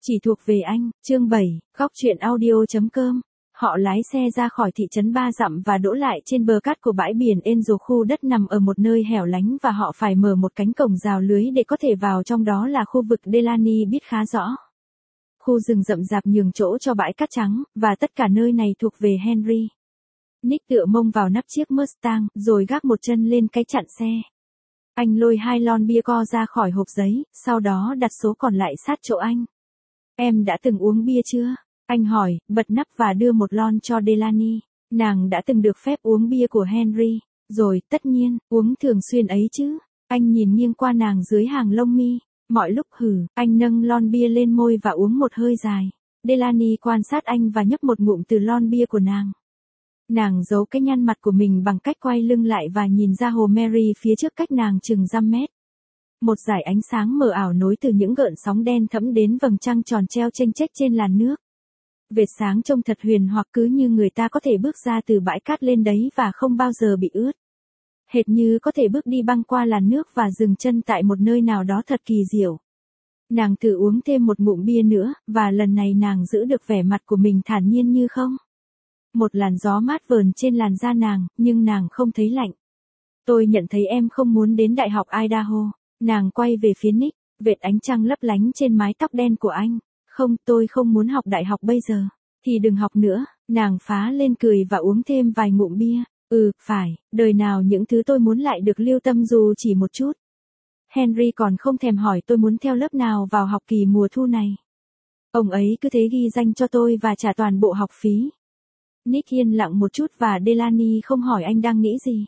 Chỉ thuộc về anh, chương 7, góc chuyện audio.com. Họ lái xe ra khỏi thị trấn 3 dặm và đỗ lại trên bờ cát của bãi biển Angel, khu đất nằm ở một nơi hẻo lánh và họ phải mở một cánh cổng rào lưới để có thể vào, trong đó là khu vực Delaney biết khá rõ. Khu rừng rậm rạp nhường chỗ cho bãi cát trắng, và tất cả nơi này thuộc về Henry. Nick tựa mông vào nắp chiếc Mustang, rồi gác một chân lên cái chặn xe. Anh lôi 2 lon bia co ra khỏi hộp giấy, sau đó đặt số còn lại sát chỗ anh. Em đã từng uống bia chưa? Anh hỏi, bật nắp và đưa một lon cho Delaney. Nàng đã từng được phép uống bia của Henry. Rồi, tất nhiên, uống thường xuyên ấy chứ. Anh nhìn nghiêng qua nàng dưới hàng lông mi. Mọi lúc anh nâng lon bia lên môi và uống một hơi dài. Delaney quan sát anh và nhấp một ngụm từ lon bia của nàng. Nàng giấu cái nhăn mặt của mình bằng cách quay lưng lại và nhìn ra hồ Mary phía trước cách nàng chừng dăm mét. Một dải ánh sáng mờ ảo nối từ những gợn sóng đen thẫm đến vầng trăng tròn treo chênh chếch trên làn nước. Vệt sáng trông thật huyền hoặc, cứ như người ta có thể bước ra từ bãi cát lên đấy và không bao giờ bị ướt. Hệt như có thể bước đi băng qua làn nước và dừng chân tại một nơi nào đó thật kỳ diệu. Nàng thử uống thêm một ngụm bia nữa, và lần này nàng giữ được vẻ mặt của mình thản nhiên như không. Một làn gió mát vờn trên làn da nàng, nhưng nàng không thấy lạnh. Tôi nhận thấy em không muốn đến Đại học Idaho. Nàng quay về phía Nick, vệt ánh trăng lấp lánh trên mái tóc đen của anh. Không, tôi không muốn học đại học bây giờ. Thì đừng học nữa. Nàng phá lên cười và uống thêm vài ngụm bia. Phải, đời nào những thứ tôi muốn lại được lưu tâm dù chỉ một chút. Henry còn không thèm hỏi tôi muốn theo lớp nào vào học kỳ mùa thu này. Ông ấy cứ thế ghi danh cho tôi và trả toàn bộ học phí. Nick yên lặng một chút và Delaney không hỏi anh đang nghĩ gì.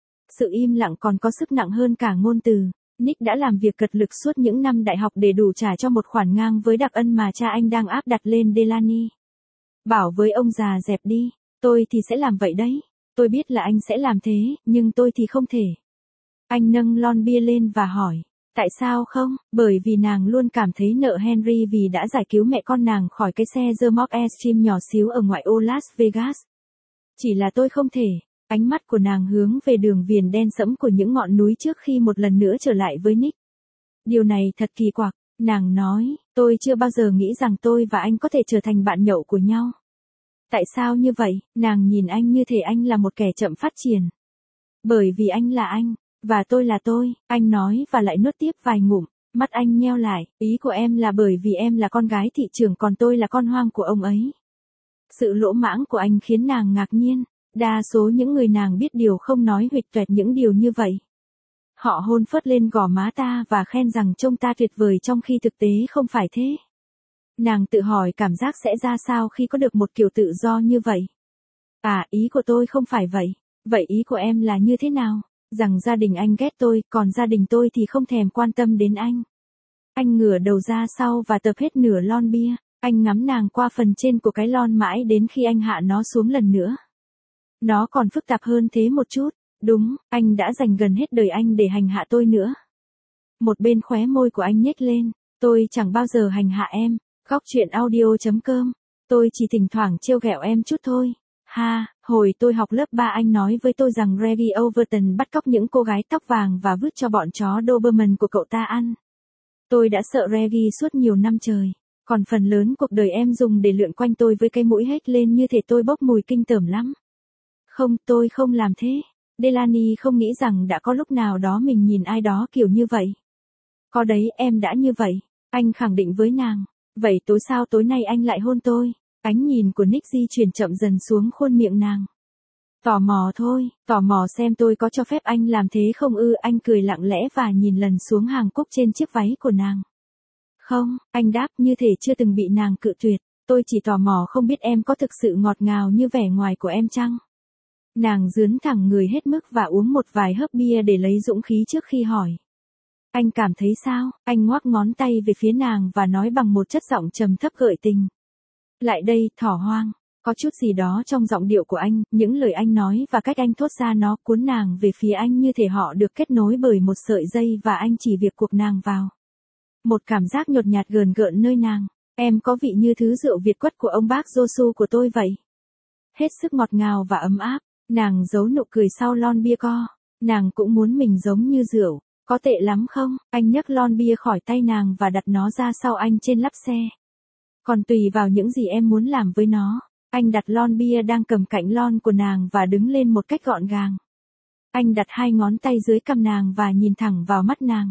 Sự im lặng còn có sức nặng hơn cả ngôn từ. Nick đã làm việc cật lực suốt những năm đại học để đủ trả cho một khoản ngang với đặc ân mà cha anh đang áp đặt lên Delaney. Bảo với ông già dẹp đi, tôi thì sẽ làm vậy đấy. Tôi biết là anh sẽ làm thế, nhưng tôi thì không thể. Anh nâng lon bia lên và hỏi, tại sao không? Bởi vì nàng luôn cảm thấy nợ Henry vì đã giải cứu mẹ con nàng khỏi cái xe The Mock Extreme nhỏ xíu ở ngoại ô Las Vegas. Chỉ là tôi không thể. Ánh mắt của nàng hướng về đường viền đen sẫm của những ngọn núi trước khi một lần nữa trở lại với Nick. Điều này thật kỳ quặc, nàng nói, tôi chưa bao giờ nghĩ rằng tôi và anh có thể trở thành bạn nhậu của nhau. Tại sao như vậy? Nàng nhìn anh như thể anh là một kẻ chậm phát triển. Bởi vì anh là anh, và tôi là tôi, anh nói và lại nuốt tiếp vài ngụm, mắt anh nheo lại, ý của em là bởi vì em là con gái thị trưởng còn tôi là con hoang của ông ấy. Sự lỗ mãng của anh khiến nàng ngạc nhiên. Đa số những người nàng biết điều không nói huỵch toẹt những điều như vậy. Họ hôn phớt lên gò má ta và khen rằng trông ta tuyệt vời trong khi thực tế không phải thế. Nàng tự hỏi cảm giác sẽ ra sao khi có được một kiểu tự do như vậy. Ý của tôi không phải vậy. Vậy ý của em là như thế nào? Rằng gia đình anh ghét tôi, còn gia đình tôi thì không thèm quan tâm đến anh. Anh ngửa đầu ra sau và tập hết nửa lon bia. Anh ngắm nàng qua phần trên của cái lon mãi đến khi anh hạ nó xuống lần nữa. Nó còn phức tạp hơn thế một chút. Đúng, anh đã dành gần hết đời anh để hành hạ tôi nữa. Một bên khóe môi của anh nhếch lên. Tôi chẳng bao giờ hành hạ em. Góc chuyện audio.com. Tôi chỉ thỉnh thoảng trêu ghẹo em chút thôi. Hồi tôi học lớp 3 anh nói với tôi rằng Reggie Overton bắt cóc những cô gái tóc vàng và vứt cho bọn chó Doberman của cậu ta ăn. Tôi đã sợ Reggie suốt nhiều năm trời. Còn phần lớn cuộc đời em dùng để lượn quanh tôi với cái mũi hết lên như thể tôi bốc mùi kinh tởm lắm. Không, tôi không làm thế. Delaney không nghĩ rằng đã có lúc nào đó mình nhìn ai đó kiểu như vậy. Có đấy, em đã như vậy. Anh khẳng định với nàng. Vậy sao tối nay anh lại hôn tôi? Ánh nhìn của Nick di chuyển chậm dần xuống khuôn miệng nàng. Tò mò thôi, tò mò xem tôi có cho phép anh làm thế không ư? Anh cười lặng lẽ và nhìn lần xuống hàng cúc trên chiếc váy của nàng. Không, anh đáp như thể chưa từng bị nàng cự tuyệt. Tôi chỉ tò mò không biết em có thực sự ngọt ngào như vẻ ngoài của em chăng? Nàng dướn thẳng người hết mức và uống một vài hớp bia để lấy dũng khí trước khi hỏi. Anh cảm thấy sao? Anh ngoắc ngón tay về phía nàng và nói bằng một chất giọng trầm thấp gợi tình. Lại đây, thỏ hoang. Có chút gì đó trong giọng điệu của anh, những lời anh nói và cách anh thốt ra nó cuốn nàng về phía anh như thể họ được kết nối bởi một sợi dây và anh chỉ việc cuộc nàng vào. Một cảm giác nhột nhạt gờn gợn nơi nàng. Em có vị như thứ rượu Việt quất của ông bác Josu của tôi vậy. Hết sức ngọt ngào và ấm áp. Nàng giấu nụ cười sau lon bia co. Nàng cũng muốn mình giống như rượu. Có tệ lắm không? Anh nhấc lon bia khỏi tay nàng và đặt nó ra sau anh trên lắp xe. Còn tùy vào những gì em muốn làm với nó. Anh đặt lon bia đang cầm cạnh lon của nàng và đứng lên một cách gọn gàng. Anh đặt 2 ngón tay dưới cằm nàng và nhìn thẳng vào mắt nàng.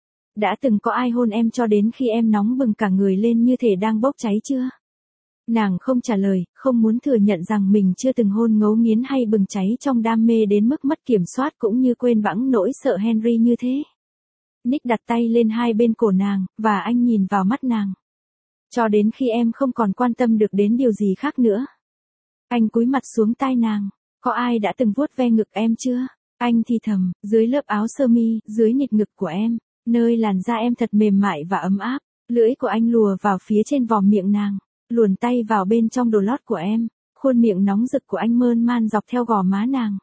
Đã từng có ai hôn em cho đến khi em nóng bừng cả người lên như thể đang bốc cháy chưa? Nàng không trả lời, không muốn thừa nhận rằng mình chưa từng hôn ngấu nghiến hay bừng cháy trong đam mê đến mức mất kiểm soát cũng như quên bẵng nỗi sợ Henry như thế. Nick đặt tay lên hai bên cổ nàng, và anh nhìn vào mắt nàng. Cho đến khi em không còn quan tâm được đến điều gì khác nữa. Anh cúi mặt xuống tai nàng. Có ai đã từng vuốt ve ngực em chưa? Anh thì thầm, dưới lớp áo sơ mi, dưới nịt ngực của em, nơi làn da em thật mềm mại và ấm áp. Lưỡi của anh lùa vào phía trên vòm miệng nàng, luồn tay vào bên trong đồ lót của em. Khuôn miệng nóng rực của anh mơn man dọc theo gò má nàng.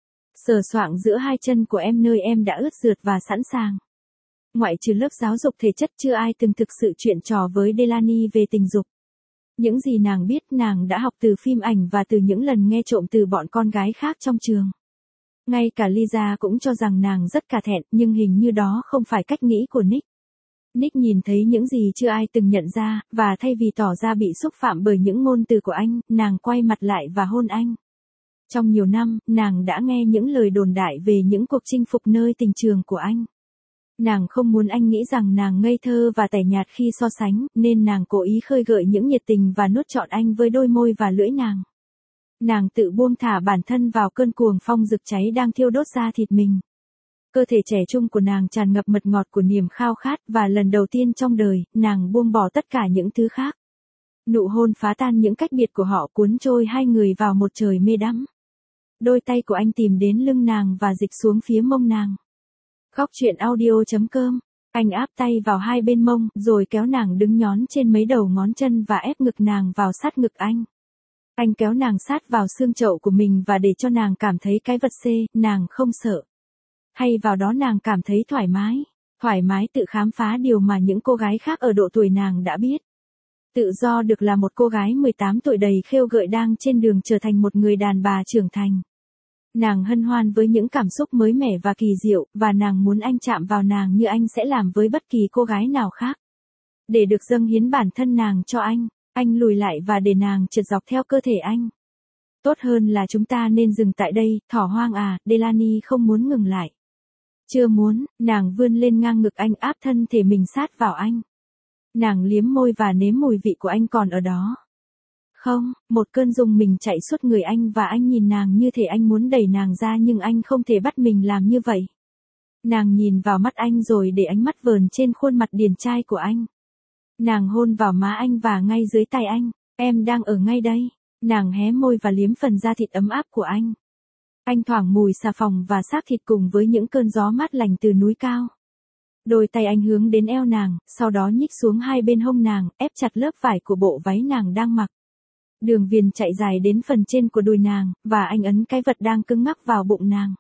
Sờ soạng giữa hai chân của em nơi em đã ướt rượt và sẵn sàng. Ngoại trừ lớp giáo dục thể chất chưa ai từng thực sự chuyện trò với Delaney về tình dục. Những gì nàng biết nàng đã học từ phim ảnh và từ những lần nghe trộm từ bọn con gái khác trong trường. Ngay cả Lisa cũng cho rằng nàng rất cà thẹn, nhưng hình như đó không phải cách nghĩ của Nick. Nick nhìn thấy những gì chưa ai từng nhận ra, và thay vì tỏ ra bị xúc phạm bởi những ngôn từ của anh, nàng quay mặt lại và hôn anh. Trong nhiều năm, nàng đã nghe những lời đồn đại về những cuộc chinh phục nơi tình trường của anh. Nàng không muốn anh nghĩ rằng nàng ngây thơ và tẻ nhạt khi so sánh, nên nàng cố ý khơi gợi những nhiệt tình và nuốt trọn anh với đôi môi và lưỡi nàng. Nàng tự buông thả bản thân vào cơn cuồng phong rực cháy đang thiêu đốt da thịt mình. Cơ thể trẻ trung của nàng tràn ngập mật ngọt của niềm khao khát và lần đầu tiên trong đời, nàng buông bỏ tất cả những thứ khác. Nụ hôn phá tan những cách biệt của họ cuốn trôi hai người vào một trời mê đắm. Đôi tay của anh tìm đến lưng nàng và dịch xuống phía mông nàng. Khóc chuyện audio.com. Anh áp tay vào hai bên mông, rồi kéo nàng đứng nhón trên mấy đầu ngón chân và ép ngực nàng vào sát ngực anh. Anh kéo nàng sát vào xương chậu của mình và để cho nàng cảm thấy cái vật xê, nàng không sợ. Hay vào đó nàng cảm thấy thoải mái tự khám phá điều mà những cô gái khác ở độ tuổi nàng đã biết. Tự do được là một cô gái 18 tuổi đầy khêu gợi đang trên đường trở thành một người đàn bà trưởng thành. Nàng hân hoan với những cảm xúc mới mẻ và kỳ diệu, và nàng muốn anh chạm vào nàng như anh sẽ làm với bất kỳ cô gái nào khác. Để được dâng hiến bản thân nàng cho anh lùi lại và để nàng trượt dọc theo cơ thể anh. Tốt hơn là chúng ta nên dừng tại đây, thỏ hoang à, Delaney không muốn ngừng lại. Chưa muốn, nàng vươn lên ngang ngực anh áp thân thể mình sát vào anh. Nàng liếm môi và nếm mùi vị của anh còn ở đó. Không, một cơn rùng mình chạy suốt người anh và anh nhìn nàng như thể anh muốn đẩy nàng ra nhưng anh không thể bắt mình làm như vậy. Nàng nhìn vào mắt anh rồi để ánh mắt vờn trên khuôn mặt điển trai của anh. Nàng hôn vào má anh và ngay dưới tay anh, em đang ở ngay đây. Nàng hé môi và liếm phần da thịt ấm áp của anh. Anh thoảng mùi xà phòng và xác thịt cùng với những cơn gió mát lành từ núi cao. Đôi tay anh hướng đến eo nàng, sau đó nhích xuống hai bên hông nàng, ép chặt lớp vải của bộ váy nàng đang mặc. Đường viền chạy dài đến phần trên của đùi nàng, và anh ấn cái vật đang cứng ngắc vào bụng nàng.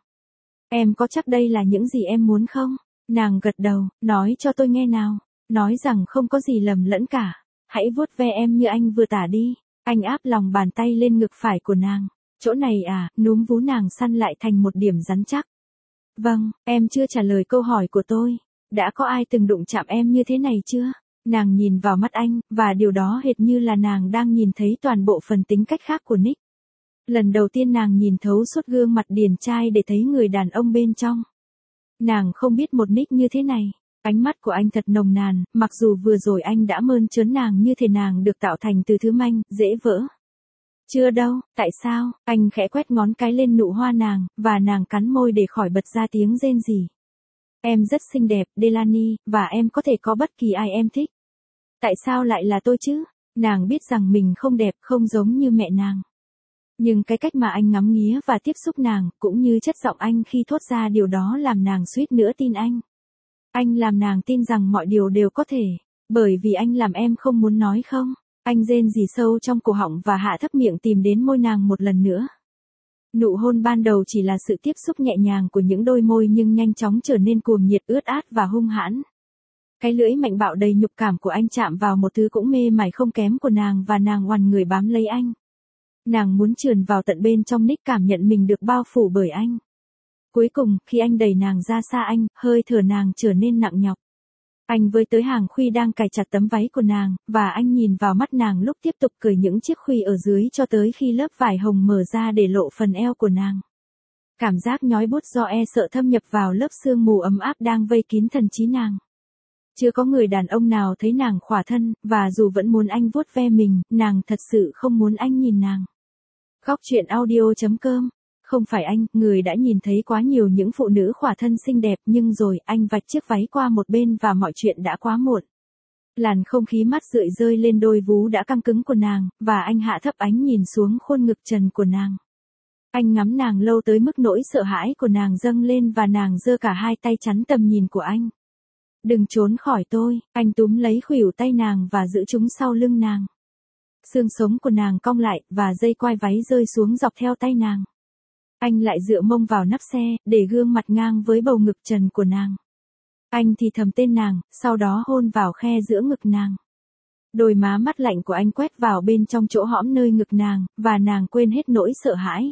Em có chắc đây là những gì em muốn không? Nàng gật đầu, nói cho tôi nghe nào. Nói rằng không có gì lầm lẫn cả. Hãy vuốt ve em như anh vừa tả đi. Anh áp lòng bàn tay lên ngực phải của nàng. Chỗ này à, núm vú nàng săn lại thành một điểm rắn chắc. Vâng, em chưa trả lời câu hỏi của tôi. Đã có ai từng đụng chạm em như thế này chưa? Nàng nhìn vào mắt anh, và điều đó hệt như là nàng đang nhìn thấy toàn bộ phần tính cách khác của Nick. Lần đầu tiên nàng nhìn thấu suốt gương mặt điển trai để thấy người đàn ông bên trong. Nàng không biết một Nick như thế này. Ánh mắt của anh thật nồng nàn, mặc dù vừa rồi anh đã mơn trớn nàng như thể nàng được tạo thành từ thứ manh, dễ vỡ. Chưa đâu, tại sao? Anh khẽ quét ngón cái lên nụ hoa nàng, và nàng cắn môi để khỏi bật ra tiếng rên rỉ. Em rất xinh đẹp, Delaney, và em có thể có bất kỳ ai em thích. Tại sao lại là tôi chứ? Nàng biết rằng mình không đẹp, không giống như mẹ nàng. Nhưng cái cách mà anh ngắm nghía và tiếp xúc nàng, cũng như chất giọng anh khi thốt ra điều đó làm nàng suýt nữa tin anh. Anh làm nàng tin rằng mọi điều đều có thể, bởi vì anh làm em không muốn nói không? Anh rên rỉ sâu trong cổ họng và hạ thấp miệng tìm đến môi nàng một lần nữa. Nụ hôn ban đầu chỉ là sự tiếp xúc nhẹ nhàng của những đôi môi nhưng nhanh chóng trở nên cuồng nhiệt ướt át và hung hãn. Cái lưỡi mạnh bạo đầy nhục cảm của anh chạm vào một thứ cũng mê mải không kém của nàng và nàng oằn người bám lấy anh. Nàng muốn trườn vào tận bên trong Nick cảm nhận mình được bao phủ bởi anh. Cuối cùng, khi anh đẩy nàng ra xa anh, hơi thở nàng trở nên nặng nhọc. Anh với tới hàng khuy đang cài chặt tấm váy của nàng, và anh nhìn vào mắt nàng lúc tiếp tục cởi những chiếc khuy ở dưới cho tới khi lớp vải hồng mở ra để lộ phần eo của nàng. Cảm giác nhói buốt do sợ thâm nhập vào lớp sương mù ấm áp đang vây kín thần trí nàng. Chưa có người đàn ông nào thấy nàng khỏa thân, và dù vẫn muốn anh vuốt ve mình, nàng thật sự không muốn anh nhìn nàng. Góc truyện audio.com. Không phải anh, người đã nhìn thấy quá nhiều những phụ nữ khỏa thân xinh đẹp, nhưng rồi anh vạch chiếc váy qua một bên và mọi chuyện đã quá muộn. Làn không khí mát rượi rơi lên đôi vú đã căng cứng của nàng, và anh hạ thấp ánh nhìn xuống khuôn ngực trần của nàng. Anh ngắm nàng lâu tới mức nỗi sợ hãi của nàng dâng lên và nàng giơ cả hai tay chắn tầm nhìn của anh. Đừng trốn khỏi tôi, anh túm lấy khuỷu tay nàng và giữ chúng sau lưng nàng. Xương sống của nàng cong lại, và dây quai váy rơi xuống dọc theo tay nàng. Anh lại dựa mông vào nắp xe, để gương mặt ngang với bầu ngực trần của nàng. Anh thì thầm tên nàng, sau đó hôn vào khe giữa ngực nàng. Đôi má mắt lạnh của anh quét vào bên trong chỗ hõm nơi ngực nàng, và nàng quên hết nỗi sợ hãi.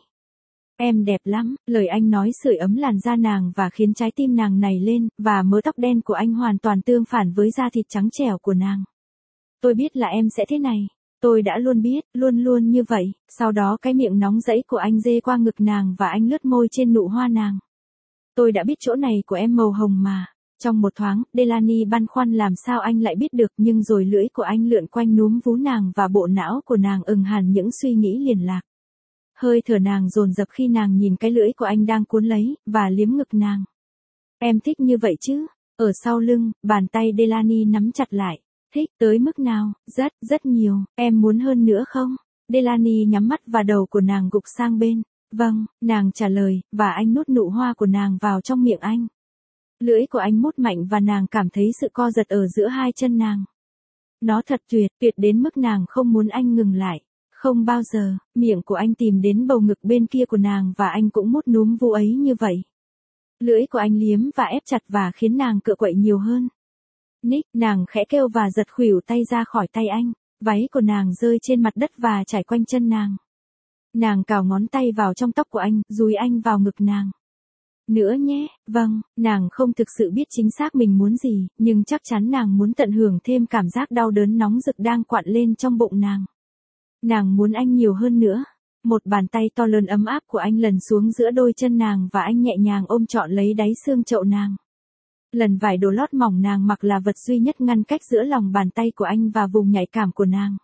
Em đẹp lắm, lời anh nói sưởi ấm làn da nàng và khiến trái tim nàng nảy lên, và mớ tóc đen của anh hoàn toàn tương phản với da thịt trắng trẻo của nàng. Tôi biết là em sẽ thế này. Tôi đã luôn biết, luôn luôn như vậy. Sau đó cái miệng nóng rẫy của anh dê qua ngực nàng và anh lướt môi trên nụ hoa nàng. Tôi đã biết chỗ này của em màu hồng mà. Trong một thoáng, Delaney băn khoăn làm sao anh lại biết được, nhưng rồi lưỡi của anh lượn quanh núm vú nàng và bộ não của nàng ừng hẳn những suy nghĩ liền lạc. Hơi thở nàng dồn dập khi nàng nhìn cái lưỡi của anh đang cuốn lấy, và liếm ngực nàng. Em thích như vậy chứ? Ở sau lưng, bàn tay Delaney nắm chặt lại. Thích tới mức nào? Rất, rất nhiều. Em muốn hơn nữa không? Delaney nhắm mắt và đầu của nàng gục sang bên. Vâng, nàng trả lời, và anh nuốt nụ hoa của nàng vào trong miệng anh. Lưỡi của anh mút mạnh và nàng cảm thấy sự co giật ở giữa hai chân nàng. Nó thật tuyệt, tuyệt đến mức nàng không muốn anh ngừng lại. Không bao giờ, miệng của anh tìm đến bầu ngực bên kia của nàng và anh cũng mút núm vú ấy như vậy. Lưỡi của anh liếm và ép chặt và khiến nàng cựa quậy nhiều hơn. Nick, nàng khẽ kêu và giật khuỷu tay ra khỏi tay anh. Váy của nàng rơi trên mặt đất và trải quanh chân nàng. Nàng cào ngón tay vào trong tóc của anh, dúi anh vào ngực nàng. Nữa nhé, vâng, nàng không thực sự biết chính xác mình muốn gì, nhưng chắc chắn nàng muốn tận hưởng thêm cảm giác đau đớn nóng rực đang quặn lên trong bụng nàng. Nàng muốn anh nhiều hơn nữa. Một bàn tay to lớn ấm áp của anh lần xuống giữa đôi chân nàng và anh nhẹ nhàng ôm trọn lấy đáy xương chậu nàng. Lần vải đồ lót mỏng nàng mặc là vật duy nhất ngăn cách giữa lòng bàn tay của anh và vùng nhạy cảm của nàng.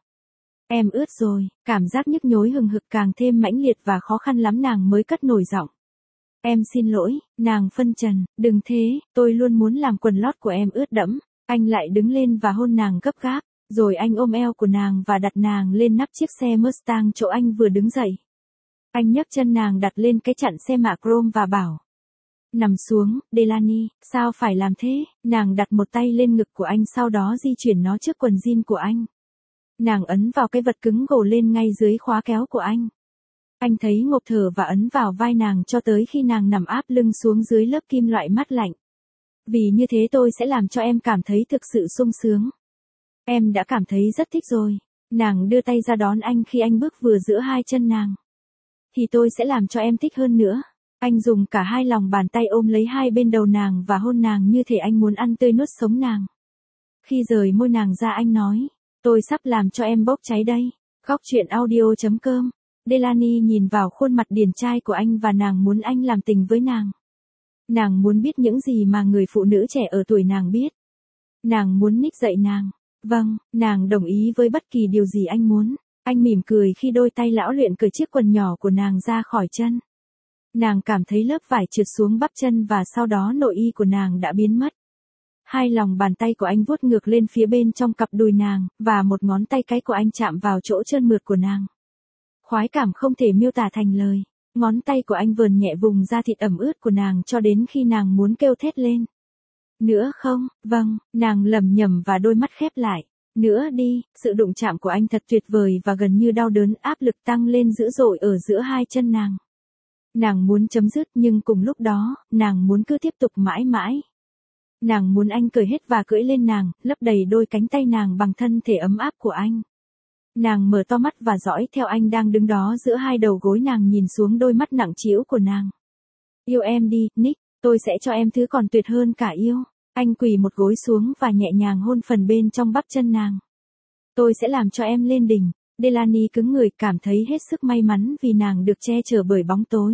Em ướt rồi, cảm giác nhức nhối hừng hực càng thêm mãnh liệt và khó khăn lắm nàng mới cất nổi giọng. Em xin lỗi, nàng phân trần, đừng thế, tôi luôn muốn làm quần lót của em ướt đẫm. Anh lại đứng lên và hôn nàng gấp gáp, rồi anh ôm eo của nàng và đặt nàng lên nắp chiếc xe Mustang chỗ anh vừa đứng dậy. Anh nhấc chân nàng đặt lên cái chặn xe mạ chrome và bảo. Nằm xuống, Delaney, sao phải làm thế? Nàng đặt một tay lên ngực của anh sau đó di chuyển nó trước quần jean của anh. Nàng ấn vào cái vật cứng gồ lên ngay dưới khóa kéo của anh. Anh thấy ngộp thở và ấn vào vai nàng cho tới khi nàng nằm áp lưng xuống dưới lớp kim loại mát lạnh. Vì như thế tôi sẽ làm cho em cảm thấy thực sự sung sướng. Em đã cảm thấy rất thích rồi. Nàng đưa tay ra đón anh khi anh bước vừa giữa hai chân nàng. Thì tôi sẽ làm cho em thích hơn nữa. Anh dùng cả hai lòng bàn tay ôm lấy hai bên đầu nàng và hôn nàng như thể anh muốn ăn tươi nuốt sống nàng. Khi rời môi nàng ra anh nói, tôi sắp làm cho em bốc cháy đây. Góc truyện audio.com. Delaney nhìn vào khuôn mặt điển trai của anh và nàng muốn anh làm tình với nàng. Nàng muốn biết những gì mà người phụ nữ trẻ ở tuổi nàng biết. Nàng muốn Nick dạy nàng. Vâng, nàng đồng ý với bất kỳ điều gì anh muốn. Anh mỉm cười khi đôi tay lão luyện cởi chiếc quần nhỏ của nàng ra khỏi chân. Nàng cảm thấy lớp vải trượt xuống bắp chân và sau đó nội y của nàng đã biến mất. Hai lòng bàn tay của anh vuốt ngược lên phía bên trong cặp đùi nàng, và một ngón tay cái của anh chạm vào chỗ trơn mượt của nàng. Khoái cảm không thể miêu tả thành lời. Ngón tay của anh vờn nhẹ vùng da thịt ẩm ướt của nàng cho đến khi nàng muốn kêu thét lên. Nữa không? Vâng, nàng lẩm nhẩm và đôi mắt khép lại. Nữa đi, sự đụng chạm của anh thật tuyệt vời và gần như đau đớn, áp lực tăng lên dữ dội ở giữa hai chân nàng. Nàng muốn chấm dứt nhưng cùng lúc đó, nàng muốn cứ tiếp tục mãi mãi. Nàng muốn anh cởi hết và cưỡi lên nàng, lấp đầy đôi cánh tay nàng bằng thân thể ấm áp của anh. Nàng mở to mắt và dõi theo anh đang đứng đó giữa hai đầu gối, nàng nhìn xuống đôi mắt nặng trĩu của nàng. Yêu em đi, Nick, tôi sẽ cho em thứ còn tuyệt hơn cả yêu. Anh quỳ một gối xuống và nhẹ nhàng hôn phần bên trong bắp chân nàng. Tôi sẽ làm cho em lên đỉnh. Delaney cứng người, cảm thấy hết sức may mắn vì nàng được che chở bởi bóng tối.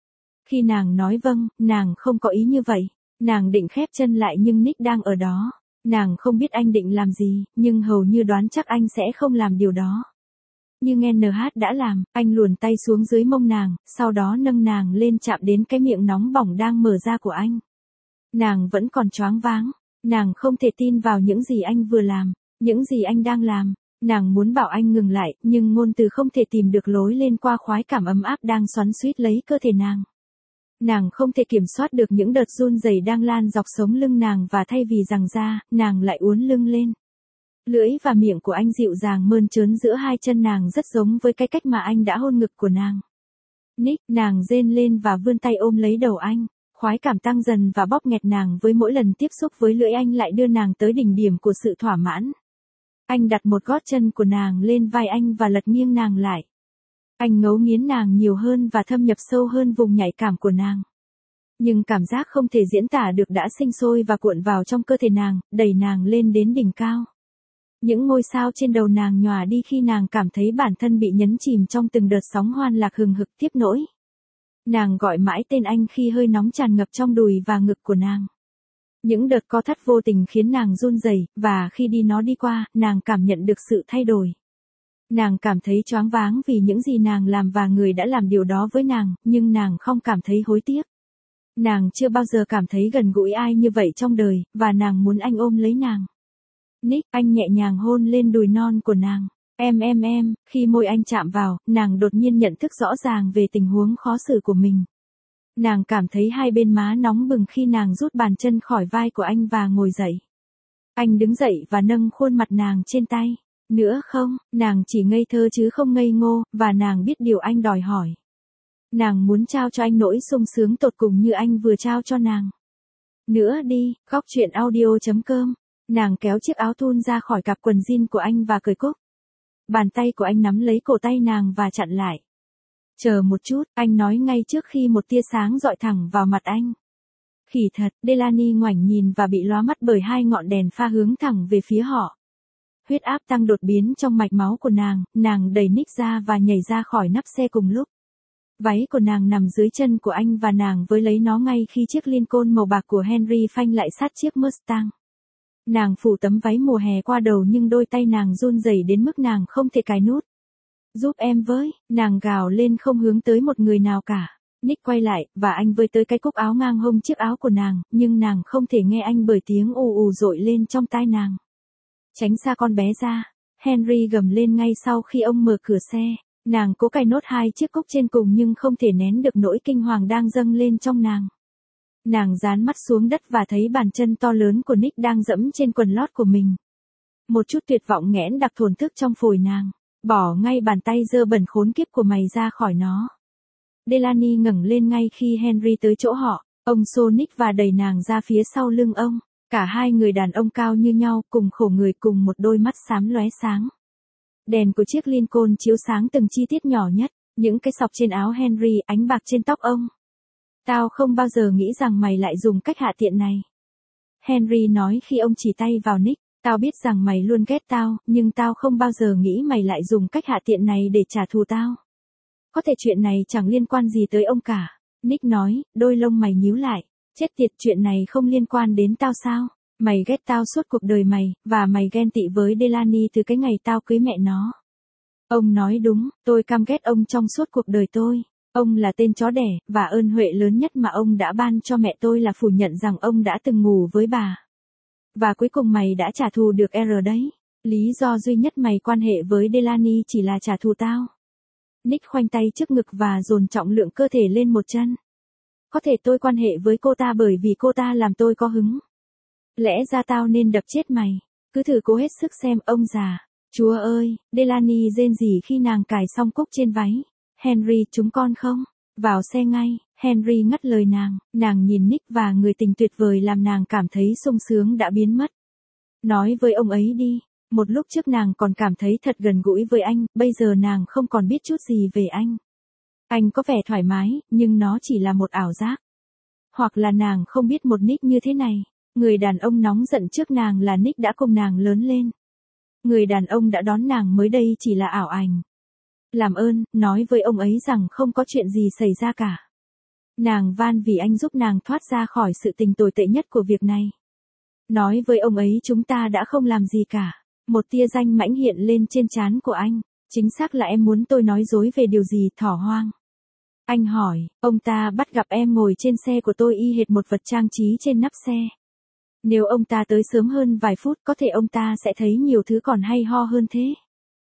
Khi nàng nói vâng, nàng không có ý như vậy. Nàng định khép chân lại nhưng Nick đang ở đó. Nàng không biết anh định làm gì, nhưng hầu như đoán chắc anh sẽ không làm điều đó. Như nghe NH đã làm, anh luồn tay xuống dưới mông nàng, sau đó nâng nàng lên chạm đến cái miệng nóng bỏng đang mở ra của anh. Nàng vẫn còn choáng váng. Nàng không thể tin vào những gì anh vừa làm, những gì anh đang làm. Nàng muốn bảo anh ngừng lại, nhưng ngôn từ không thể tìm được lối lên qua khoái cảm ấm áp đang xoắn xuýt lấy cơ thể nàng. Nàng không thể kiểm soát được những đợt run rẩy đang lan dọc sống lưng nàng và thay vì giằng ra, nàng lại uốn lưng lên. Lưỡi và miệng của anh dịu dàng mơn trớn giữa hai chân nàng rất giống với cái cách mà anh đã hôn ngực của nàng. Nick, nàng rên lên và vươn tay ôm lấy đầu anh. Khoái cảm tăng dần và bóp nghẹt nàng với mỗi lần tiếp xúc với lưỡi anh lại đưa nàng tới đỉnh điểm của sự thỏa mãn. Anh đặt một gót chân của nàng lên vai anh và lật nghiêng nàng lại. Anh ngấu nghiến nàng nhiều hơn và thâm nhập sâu hơn vùng nhạy cảm của nàng. Nhưng cảm giác không thể diễn tả được đã sinh sôi và cuộn vào trong cơ thể nàng, đẩy nàng lên đến đỉnh cao. Những ngôi sao trên đầu nàng nhòa đi khi nàng cảm thấy bản thân bị nhấn chìm trong từng đợt sóng hoan lạc hừng hực tiếp nỗi. Nàng gọi mãi tên anh khi hơi nóng tràn ngập trong đùi và ngực của nàng. Những đợt co thắt vô tình khiến nàng run rẩy, và khi nó đi qua, nàng cảm nhận được sự thay đổi. Nàng cảm thấy choáng váng vì những gì nàng làm và người đã làm điều đó với nàng, nhưng nàng không cảm thấy hối tiếc. Nàng chưa bao giờ cảm thấy gần gũi ai như vậy trong đời, và nàng muốn anh ôm lấy nàng. Nick, anh nhẹ nhàng hôn lên đùi non của nàng. Em, khi môi anh chạm vào, nàng đột nhiên nhận thức rõ ràng về tình huống khó xử của mình. Nàng cảm thấy hai bên má nóng bừng khi nàng rút bàn chân khỏi vai của anh và ngồi dậy. Anh đứng dậy và nâng khuôn mặt nàng trên tay. Nữa không, nàng chỉ ngây thơ chứ không ngây ngô, và nàng biết điều anh đòi hỏi. Nàng muốn trao cho anh nỗi sung sướng tột cùng như anh vừa trao cho nàng. Nữa đi, góc truyện audio.com. Nàng kéo chiếc áo thun ra khỏi cặp quần jean của anh và cởi cúc. Bàn tay của anh nắm lấy cổ tay nàng và chặn lại. Chờ một chút, anh nói ngay trước khi một tia sáng dọi thẳng vào mặt anh. Khỉ thật, Delaney ngoảnh nhìn và bị lóa mắt bởi hai ngọn đèn pha hướng thẳng về phía họ. Huyết áp tăng đột biến trong mạch máu của nàng đẩy Nick ra và nhảy ra khỏi nắp xe cùng lúc. Váy của nàng nằm dưới chân của anh và nàng với lấy nó ngay khi chiếc Lincoln màu bạc của Henry phanh lại sát chiếc Mustang. Nàng phủ tấm váy mùa hè qua đầu nhưng đôi tay nàng run rẩy đến mức nàng không thể cài nút. Giúp em với, nàng gào lên không hướng tới một người nào cả. Nick quay lại, và anh với tới cái cúc áo ngang hông chiếc áo của nàng, nhưng nàng không thể nghe anh bởi tiếng ù ù dội lên trong tai nàng. Tránh xa con bé ra. Henry gầm lên ngay sau khi ông mở cửa xe. Nàng cố cài nốt hai chiếc cúc trên cùng nhưng không thể nén được nỗi kinh hoàng đang dâng lên trong nàng. Nàng dán mắt xuống đất và thấy bàn chân to lớn của Nick đang dẫm trên quần lót của mình. Một chút tuyệt vọng nghẽn đặc thổn thức trong phổi nàng. Bỏ ngay bàn tay dơ bẩn khốn kiếp của mày ra khỏi nó. Delaney ngẩng lên ngay khi Henry tới chỗ họ. Ông xô Nick và đẩy nàng ra phía sau lưng ông. Cả hai người đàn ông cao như nhau, cùng khổ người, cùng một đôi mắt xám lóe sáng. Đèn của chiếc Lincoln chiếu sáng từng chi tiết nhỏ nhất, những cái sọc trên áo Henry, ánh bạc trên tóc ông. Tao không bao giờ nghĩ rằng mày lại dùng cách hạ tiện này. Henry nói khi ông chỉ tay vào Nick. Tao biết rằng mày luôn ghét tao, nhưng tao không bao giờ nghĩ mày lại dùng cách hạ tiện này để trả thù tao. Có thể chuyện này chẳng liên quan gì tới ông cả. Nick nói, đôi lông mày nhíu lại. Chết tiệt, chuyện này không liên quan đến tao sao? Mày ghét tao suốt cuộc đời mày, và mày ghen tị với Delaney từ cái ngày tao cưới mẹ nó. Ông nói đúng, tôi căm ghét ông trong suốt cuộc đời tôi. Ông là tên chó đẻ, và ơn huệ lớn nhất mà ông đã ban cho mẹ tôi là phủ nhận rằng ông đã từng ngủ với bà. Và cuối cùng mày đã trả thù được R đấy. Lý do duy nhất mày quan hệ với Delaney chỉ là trả thù tao. Nick khoanh tay trước ngực và dồn trọng lượng cơ thể lên một chân. Có thể tôi quan hệ với cô ta bởi vì cô ta làm tôi có hứng. Lẽ ra tao nên đập chết mày. Cứ thử cố hết sức xem, ông già. Chúa ơi, Delaney rên rỉ khi nàng cài xong cúc trên váy. Henry, chúng con không? Vào xe ngay. Henry ngắt lời nàng nhìn Nick và người tình tuyệt vời làm nàng cảm thấy sung sướng đã biến mất. Nói với ông ấy đi. Một lúc trước nàng còn cảm thấy thật gần gũi với anh, bây giờ nàng không còn biết chút gì về anh. Anh có vẻ thoải mái, nhưng nó chỉ là một ảo giác. Hoặc là nàng không biết một Nick như thế này. Người đàn ông nóng giận trước nàng là Nick đã cùng nàng lớn lên. Người đàn ông đã đón nàng mới đây chỉ là ảo ảnh. Làm ơn, nói với ông ấy rằng không có chuyện gì xảy ra cả. Nàng van vì anh giúp nàng thoát ra khỏi sự tình tồi tệ nhất của việc này. Nói với ông ấy chúng ta đã không làm gì cả. Một tia danh mãnh hiện lên trên trán của anh. Chính xác là em muốn tôi nói dối về điều gì, thỏ hoang? Anh hỏi, ông ta bắt gặp em ngồi trên xe của tôi y hệt một vật trang trí trên nắp xe. Nếu ông ta tới sớm hơn vài phút có thể ông ta sẽ thấy nhiều thứ còn hay ho hơn thế.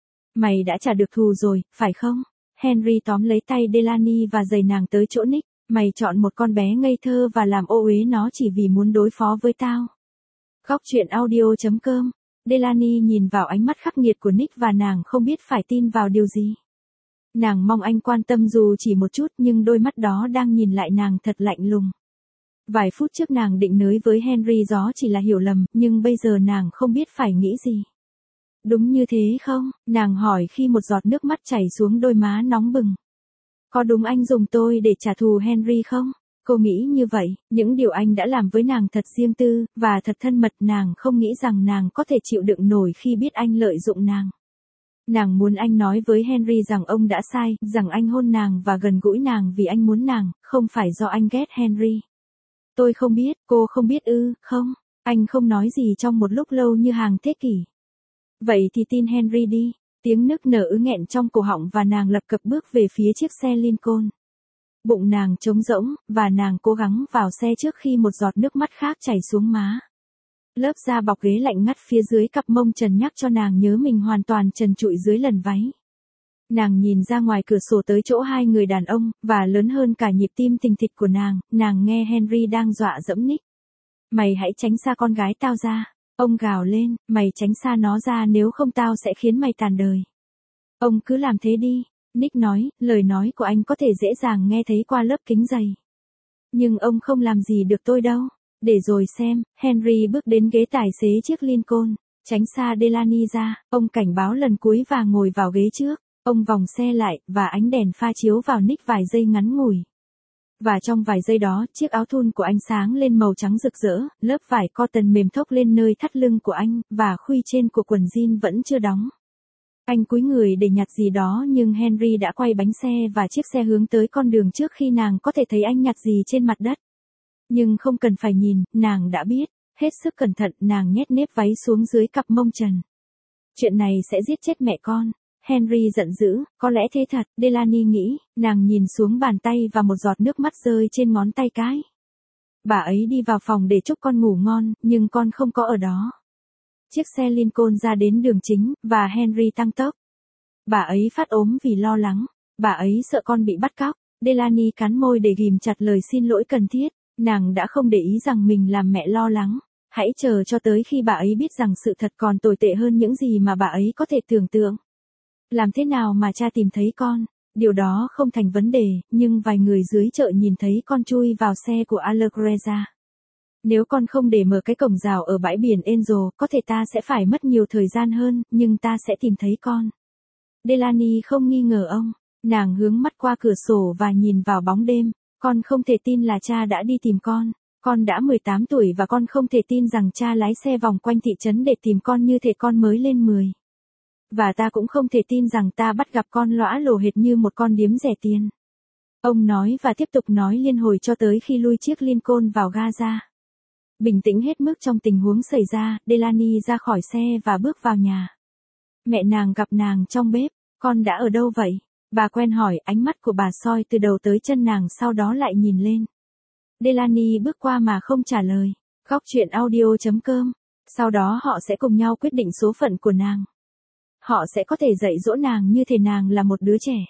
Mày đã trả được thù rồi, phải không? Henry tóm lấy tay Delaney và giày nàng tới chỗ Nick. Mày chọn một con bé ngây thơ và làm ô uế nó chỉ vì muốn đối phó với tao. Góc truyện audio.com. Delaney nhìn vào ánh mắt khắc nghiệt của Nick và nàng không biết phải tin vào điều gì. Nàng mong anh quan tâm dù chỉ một chút nhưng đôi mắt đó đang nhìn lại nàng thật lạnh lùng. Vài phút trước nàng định nới với Henry đó chỉ là hiểu lầm, nhưng bây giờ nàng không biết phải nghĩ gì. Đúng như thế không? Nàng hỏi khi một giọt nước mắt chảy xuống đôi má nóng bừng. Có đúng anh dùng tôi để trả thù Henry không? Cô nghĩ như vậy, những điều anh đã làm với nàng thật riêng tư, và thật thân mật, nàng không nghĩ rằng nàng có thể chịu đựng nổi khi biết anh lợi dụng nàng. Nàng muốn anh nói với Henry rằng ông đã sai, rằng anh hôn nàng và gần gũi nàng vì anh muốn nàng, không phải do anh ghét Henry. Tôi không biết, cô không biết ư, không? Anh không nói gì trong một lúc lâu như hàng thế kỷ. Vậy thì tin Henry đi. Tiếng nức nở ứ nghẹn trong cổ họng và nàng lập cập bước về phía chiếc xe Lincoln. Bụng nàng trống rỗng, và nàng cố gắng vào xe trước khi một giọt nước mắt khác chảy xuống má. Lớp da bọc ghế lạnh ngắt phía dưới cặp mông trần nhắc cho nàng nhớ mình hoàn toàn trần trụi dưới lần váy. Nàng nhìn ra ngoài cửa sổ tới chỗ hai người đàn ông, và lớn hơn cả nhịp tim thình thịch của nàng nghe Henry đang dọa dẫm Nick. Mày hãy tránh xa con gái tao ra. Ông gào lên, mày tránh xa nó ra nếu không tao sẽ khiến mày tàn đời. Ông cứ làm thế đi. Nick nói, lời nói của anh có thể dễ dàng nghe thấy qua lớp kính dày. Nhưng ông không làm gì được tôi đâu. Để rồi xem. Henry bước đến ghế tài xế chiếc Lincoln. Tránh xa Delaney ra. Ông cảnh báo lần cuối và ngồi vào ghế trước. Ông vòng xe lại, và ánh đèn pha chiếu vào Nick vài giây ngắn ngủi. Và trong vài giây đó, chiếc áo thun của anh sáng lên màu trắng rực rỡ, lớp vải cotton mềm thốc lên nơi thắt lưng của anh, và khuy trên của quần jean vẫn chưa đóng. Anh cúi người để nhặt gì đó nhưng Henry đã quay bánh xe và chiếc xe hướng tới con đường trước khi nàng có thể thấy anh nhặt gì trên mặt đất. Nhưng không cần phải nhìn, nàng đã biết. Hết sức cẩn thận, nàng nhét nếp váy xuống dưới cặp mông trần. Chuyện này sẽ giết chết mẹ con. Henry giận dữ, có lẽ thế thật, Delaney nghĩ, nàng nhìn xuống bàn tay và một giọt nước mắt rơi trên ngón tay cái. Bà ấy đi vào phòng để chúc con ngủ ngon, nhưng con không có ở đó. Chiếc xe Lincoln ra đến đường chính, và Henry tăng tốc. Bà ấy phát ốm vì lo lắng, bà ấy sợ con bị bắt cóc. Delaney cắn môi để ghim chặt lời xin lỗi cần thiết, nàng đã không để ý rằng mình làm mẹ lo lắng. Hãy chờ cho tới khi bà ấy biết rằng sự thật còn tồi tệ hơn những gì mà bà ấy có thể tưởng tượng. Làm thế nào mà cha tìm thấy con? Điều đó không thành vấn đề, nhưng vài người dưới chợ nhìn thấy con chui vào xe của Allegreza. Nếu con không để mở cái cổng rào ở bãi biển Angel, có thể ta sẽ phải mất nhiều thời gian hơn, nhưng ta sẽ tìm thấy con. Delaney không nghi ngờ ông. Nàng hướng mắt qua cửa sổ và nhìn vào bóng đêm. Con không thể tin là cha đã đi tìm con. Con đã 18 tuổi và con không thể tin rằng cha lái xe vòng quanh thị trấn để tìm con như thể con mới lên 10. Và ta cũng không thể tin rằng ta bắt gặp con lõa lồ hệt như một con điếm rẻ tiền. Ông nói và tiếp tục nói liên hồi cho tới khi lui chiếc Lincoln vào Gaza. Bình tĩnh hết mức trong tình huống xảy ra, Delaney ra khỏi xe và bước vào nhà. Mẹ nàng gặp nàng trong bếp, con đã ở đâu vậy? Bà quen hỏi, ánh mắt của bà soi từ đầu tới chân nàng sau đó lại nhìn lên. Delaney bước qua mà không trả lời. Góc truyện audio.com. Sau đó họ sẽ cùng nhau quyết định số phận của nàng. Họ sẽ có thể dạy dỗ nàng như thể nàng là một đứa trẻ.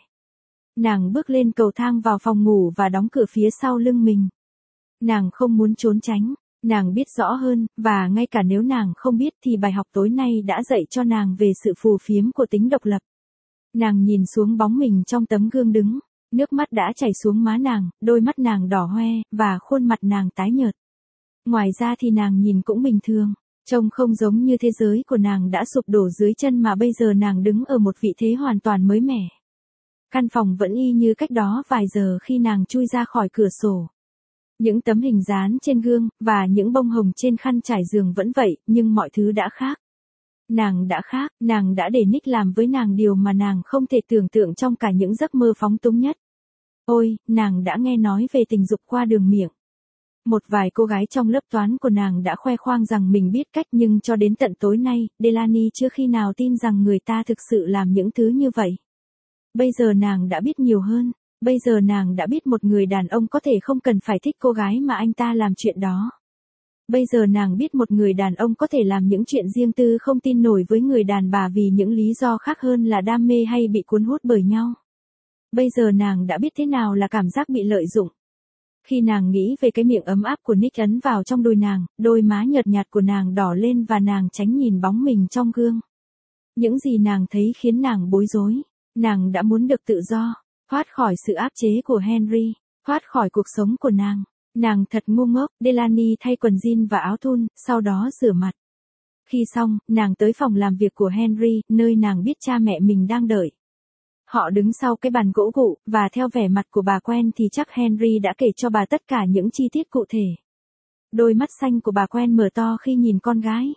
Nàng bước lên cầu thang vào phòng ngủ và đóng cửa phía sau lưng mình. Nàng không muốn trốn tránh. Nàng biết rõ hơn, và ngay cả nếu nàng không biết thì bài học tối nay đã dạy cho nàng về sự phù phiếm của tính độc lập. Nàng nhìn xuống bóng mình trong tấm gương đứng. Nước mắt đã chảy xuống má nàng, đôi mắt nàng đỏ hoe, và khuôn mặt nàng tái nhợt. Ngoài ra thì nàng nhìn cũng bình thường. Trông không giống như thế giới của nàng đã sụp đổ dưới chân mà bây giờ nàng đứng ở một vị thế hoàn toàn mới mẻ. Căn phòng vẫn y như cách đó vài giờ khi nàng chui ra khỏi cửa sổ. Những tấm hình dán trên gương, và những bông hồng trên khăn trải giường vẫn vậy, nhưng mọi thứ đã khác. Nàng đã khác, nàng đã để Nick làm với nàng điều mà nàng không thể tưởng tượng trong cả những giấc mơ phóng túng nhất. Ôi, nàng đã nghe nói về tình dục qua đường miệng. Một vài cô gái trong lớp toán của nàng đã khoe khoang rằng mình biết cách, nhưng cho đến tận tối nay, Delaney chưa khi nào tin rằng người ta thực sự làm những thứ như vậy. Bây giờ nàng đã biết nhiều hơn. Bây giờ nàng đã biết một người đàn ông có thể không cần phải thích cô gái mà anh ta làm chuyện đó. Bây giờ nàng biết một người đàn ông có thể làm những chuyện riêng tư không tin nổi với người đàn bà vì những lý do khác hơn là đam mê hay bị cuốn hút bởi nhau. Bây giờ nàng đã biết thế nào là cảm giác bị lợi dụng. Khi nàng nghĩ về cái miệng ấm áp của Nick ấn vào trong đôi nàng, đôi má nhợt nhạt của nàng đỏ lên và nàng tránh nhìn bóng mình trong gương. Những gì nàng thấy khiến nàng bối rối. Nàng đã muốn được tự do, thoát khỏi sự áp chế của Henry, thoát khỏi cuộc sống của nàng. Nàng thật ngu ngốc. Delaney thay quần jean và áo thun, sau đó rửa mặt. Khi xong, nàng tới phòng làm việc của Henry, nơi nàng biết cha mẹ mình đang đợi. Họ đứng sau cái bàn gỗ gụ, và theo vẻ mặt của bà quen thì chắc Henry đã kể cho bà tất cả những chi tiết cụ thể. Đôi mắt xanh của bà quen mở to khi nhìn con gái.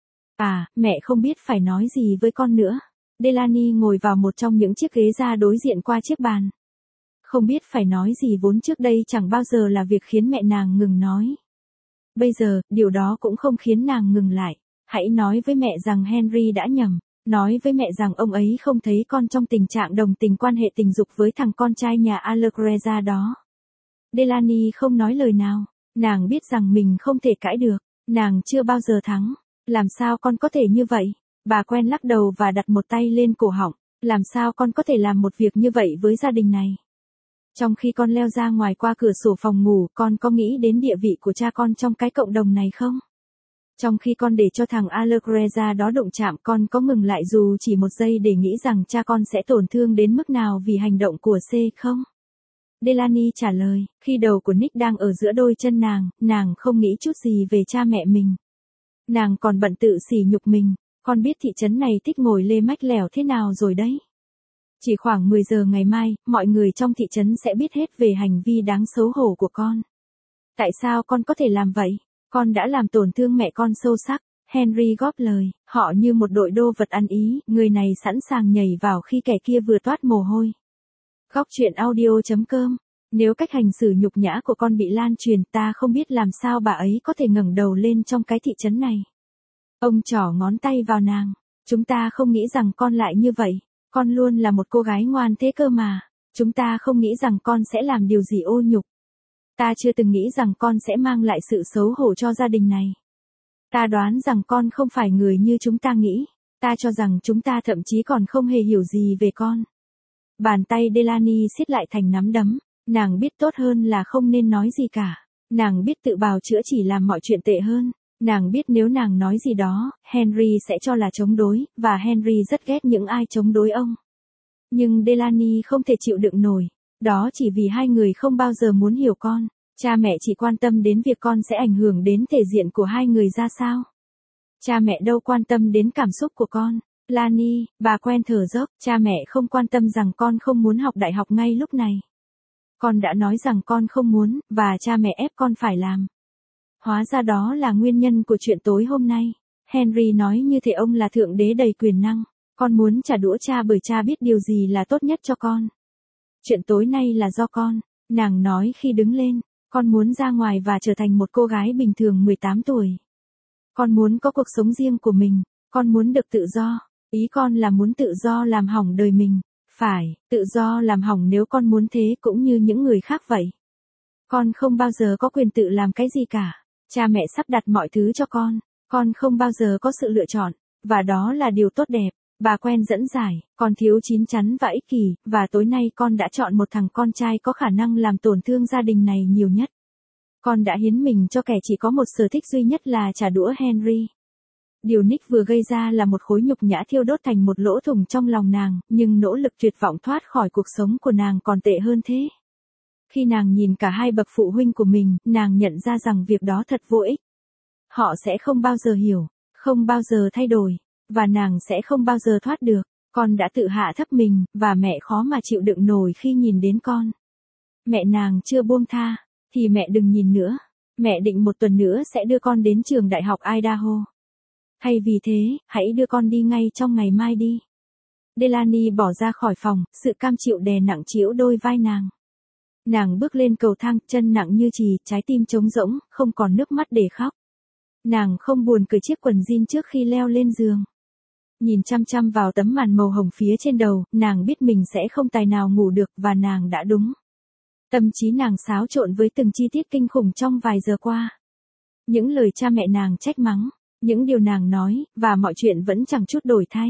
À, mẹ không biết phải nói gì với con nữa. Delaney ngồi vào một trong những chiếc ghế da đối diện qua chiếc bàn. Không biết phải nói gì vốn trước đây chẳng bao giờ là việc khiến mẹ nàng ngừng nói. Bây giờ, điều đó cũng không khiến nàng ngừng lại. Hãy nói với mẹ rằng Henry đã nhầm. Nói với mẹ rằng ông ấy không thấy con trong tình trạng đồng tình quan hệ tình dục với thằng con trai nhà Allegreza đó. Delaney không nói lời nào. Nàng biết rằng mình không thể cãi được. Nàng chưa bao giờ thắng. Làm sao con có thể như vậy? Bà quen lắc đầu và đặt một tay lên cổ họng. Làm sao con có thể làm một việc như vậy với gia đình này? Trong khi con leo ra ngoài qua cửa sổ phòng ngủ, con có nghĩ đến địa vị của cha con trong cái cộng đồng này không? Trong khi con để cho thằng Allegreza đó đụng chạm, con có ngừng lại dù chỉ một giây để nghĩ rằng cha con sẽ tổn thương đến mức nào vì hành động của C không? Delaney trả lời, khi đầu của Nick đang ở giữa đôi chân nàng không nghĩ chút gì về cha mẹ mình. Nàng còn bận tự sỉ nhục mình. Con biết thị trấn này thích ngồi lê mách lẻo thế nào rồi đấy. Chỉ khoảng 10 giờ ngày mai, mọi người trong thị trấn sẽ biết hết về hành vi đáng xấu hổ của con. Tại sao con có thể làm vậy? Con đã làm tổn thương mẹ con sâu sắc. Henry góp lời, họ như một đội đô vật ăn ý, người này sẵn sàng nhảy vào khi kẻ kia vừa toát mồ hôi. Góc truyện audio.com. Nếu cách hành xử nhục nhã của con bị lan truyền, ta không biết làm sao bà ấy có thể ngẩng đầu lên trong cái thị trấn này. Ông trỏ ngón tay vào nàng. Chúng ta không nghĩ rằng con lại như vậy. Con luôn là một cô gái ngoan thế cơ mà. Chúng ta không nghĩ rằng con sẽ làm điều gì ô nhục. Ta chưa từng nghĩ rằng con sẽ mang lại sự xấu hổ cho gia đình này. Ta đoán rằng con không phải người như chúng ta nghĩ. Ta cho rằng chúng ta thậm chí còn không hề hiểu gì về con. Bàn tay Delaney siết lại thành nắm đấm. Nàng biết tốt hơn là không nên nói gì cả. Nàng biết tự bào chữa chỉ làm mọi chuyện tệ hơn. Nàng biết nếu nàng nói gì đó, Henry sẽ cho là chống đối, và Henry rất ghét những ai chống đối ông. Nhưng Delaney không thể chịu đựng nổi. Đó chỉ vì hai người không bao giờ muốn hiểu con. Cha mẹ chỉ quan tâm đến việc con sẽ ảnh hưởng đến thể diện của hai người ra sao. Cha mẹ đâu quan tâm đến cảm xúc của con. Lani, bà quen thở dốc, cha mẹ không quan tâm rằng con không muốn học đại học ngay lúc này. Con đã nói rằng con không muốn, và cha mẹ ép con phải làm. Hóa ra đó là nguyên nhân của chuyện tối hôm nay. Henry nói như thể ông là thượng đế đầy quyền năng. Con muốn trả đũa cha bởi cha biết điều gì là tốt nhất cho con. Chuyện tối nay là do con, nàng nói khi đứng lên. Con muốn ra ngoài và trở thành một cô gái bình thường 18 tuổi. Con muốn có cuộc sống riêng của mình. Con muốn được tự do. Ý con là muốn tự do làm hỏng đời mình. Phải, tự do làm hỏng nếu con muốn thế cũng như những người khác vậy. Con không bao giờ có quyền tự làm cái gì cả. Cha mẹ sắp đặt mọi thứ cho con. Con không bao giờ có sự lựa chọn. Và đó là điều tốt đẹp. Bà quen dẫn giải, con thiếu chín chắn và ích kỷ, và tối nay con đã chọn một thằng con trai có khả năng làm tổn thương gia đình này nhiều nhất. Con đã hiến mình cho kẻ chỉ có một sở thích duy nhất là trả đũa Henry. Điều Nick vừa gây ra là một khối nhục nhã thiêu đốt thành một lỗ thủng trong lòng nàng, nhưng nỗ lực tuyệt vọng thoát khỏi cuộc sống của nàng còn tệ hơn thế. Khi nàng nhìn cả hai bậc phụ huynh của mình, nàng nhận ra rằng việc đó thật vô ích. Họ sẽ không bao giờ hiểu, không bao giờ thay đổi, và nàng sẽ không bao giờ thoát được. Con đã tự hạ thấp mình, và mẹ khó mà chịu đựng nổi khi nhìn đến con. Mẹ nàng chưa buông tha. Thì mẹ đừng nhìn nữa. Mẹ định 1 tuần nữa sẽ đưa con đến trường đại học Idaho. Thay vì thế, hãy đưa con đi ngay trong ngày mai đi. Delaney bỏ ra khỏi phòng, sự cam chịu đè nặng trĩu đôi vai nàng. Nàng bước lên cầu thang, chân nặng như chì, trái tim trống rỗng, không còn nước mắt để khóc. Nàng không buồn cởi chiếc quần jean trước khi leo lên giường. Nhìn chăm chăm vào tấm màn màu hồng phía trên đầu, nàng biết mình sẽ không tài nào ngủ được và nàng đã đúng. Tâm trí nàng xáo trộn với từng chi tiết kinh khủng trong vài giờ qua. Những lời cha mẹ nàng trách mắng, những điều nàng nói, và mọi chuyện vẫn chẳng chút đổi thay.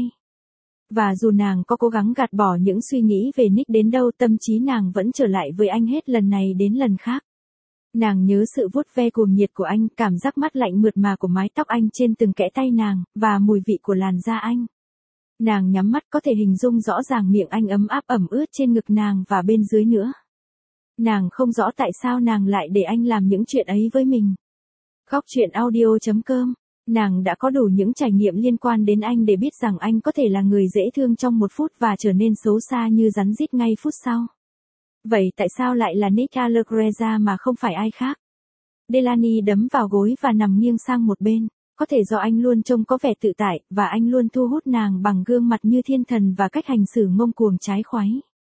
Và dù nàng có cố gắng gạt bỏ những suy nghĩ về Nick đến đâu, tâm trí nàng vẫn trở lại với anh hết lần này đến lần khác. Nàng nhớ sự vuốt ve cuồng nhiệt của anh, cảm giác mát lạnh mượt mà của mái tóc anh trên từng kẽ tay nàng, và mùi vị của làn da anh. Nàng nhắm mắt có thể hình dung rõ ràng miệng anh ấm áp ẩm ướt trên ngực nàng và bên dưới nữa. Nàng không rõ tại sao nàng lại để anh làm những chuyện ấy với mình. Góc truyện audio.com. Nàng đã có đủ những trải nghiệm liên quan đến anh để biết rằng anh có thể là người dễ thương trong 1 phút và trở nên xấu xa như rắn rít ngay phút sau. Vậy tại sao lại là Nick Allegrezza mà không phải ai khác? Delaney đấm vào gối và nằm nghiêng sang một bên. Có thể do anh luôn trông có vẻ tự tại, và anh luôn thu hút nàng bằng gương mặt như thiên thần và cách hành xử ngông cuồng trái khoái.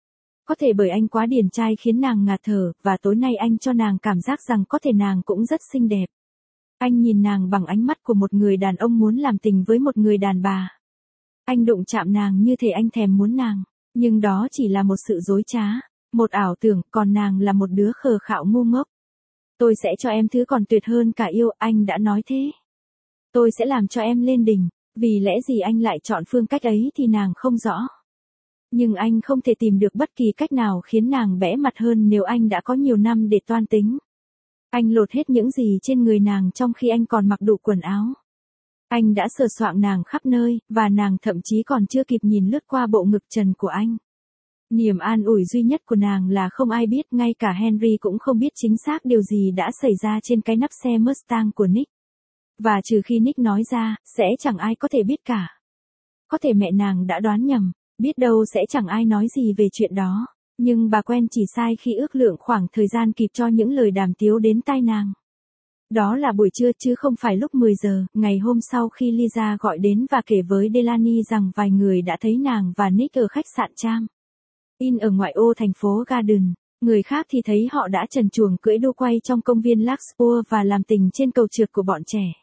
Có thể bởi anh quá điển trai khiến nàng ngạt thở, và tối nay anh cho nàng cảm giác rằng có thể nàng cũng rất xinh đẹp. Anh nhìn nàng bằng ánh mắt của một người đàn ông muốn làm tình với một người đàn bà. Anh đụng chạm nàng như thể anh thèm muốn nàng, nhưng đó chỉ là một sự dối trá, một ảo tưởng, còn nàng là một đứa khờ khạo ngu ngốc. Tôi sẽ cho em thứ còn tuyệt hơn cả yêu, anh đã nói thế. Tôi sẽ làm cho em lên đỉnh, vì lẽ gì anh lại chọn phương cách ấy thì nàng không rõ. Nhưng anh không thể tìm được bất kỳ cách nào khiến nàng bẽ mặt hơn nếu anh đã có nhiều năm để toan tính. Anh lột hết những gì trên người nàng trong khi anh còn mặc đủ quần áo. Anh đã sờ soạng nàng khắp nơi, và nàng thậm chí còn chưa kịp nhìn lướt qua bộ ngực trần của anh. Niềm an ủi duy nhất của nàng là không ai biết, ngay cả Henry cũng không biết chính xác điều gì đã xảy ra trên cái nắp xe Mustang của Nick. Và trừ khi Nick nói ra, sẽ chẳng ai có thể biết cả. Có thể mẹ nàng đã đoán nhầm, biết đâu sẽ chẳng ai nói gì về chuyện đó. Nhưng bà Quen chỉ sai khi ước lượng khoảng thời gian kịp cho những lời đàm tiếu đến tai nàng. Đó là buổi trưa chứ không phải lúc 10 giờ, ngày hôm sau khi Lisa gọi đến và kể với Delaney rằng vài người đã thấy nàng và Nick ở khách sạn Cham Inn ở ngoại ô thành phố Garden. Người khác thì thấy họ đã trần truồng cưỡi đua quay trong công viên Larkspur và làm tình trên cầu trượt của bọn trẻ.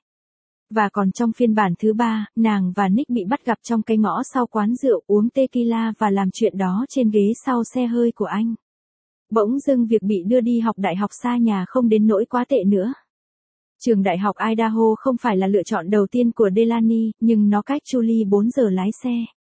Và còn trong phiên bản thứ 3, nàng và Nick bị bắt gặp trong cái ngõ sau quán rượu uống tequila và làm chuyện đó trên ghế sau xe hơi của anh. Bỗng dưng việc bị đưa đi học đại học xa nhà không đến nỗi quá tệ nữa. Trường đại học Idaho không phải là lựa chọn đầu tiên của Delaney, nhưng nó cách Julie 4 giờ lái xe.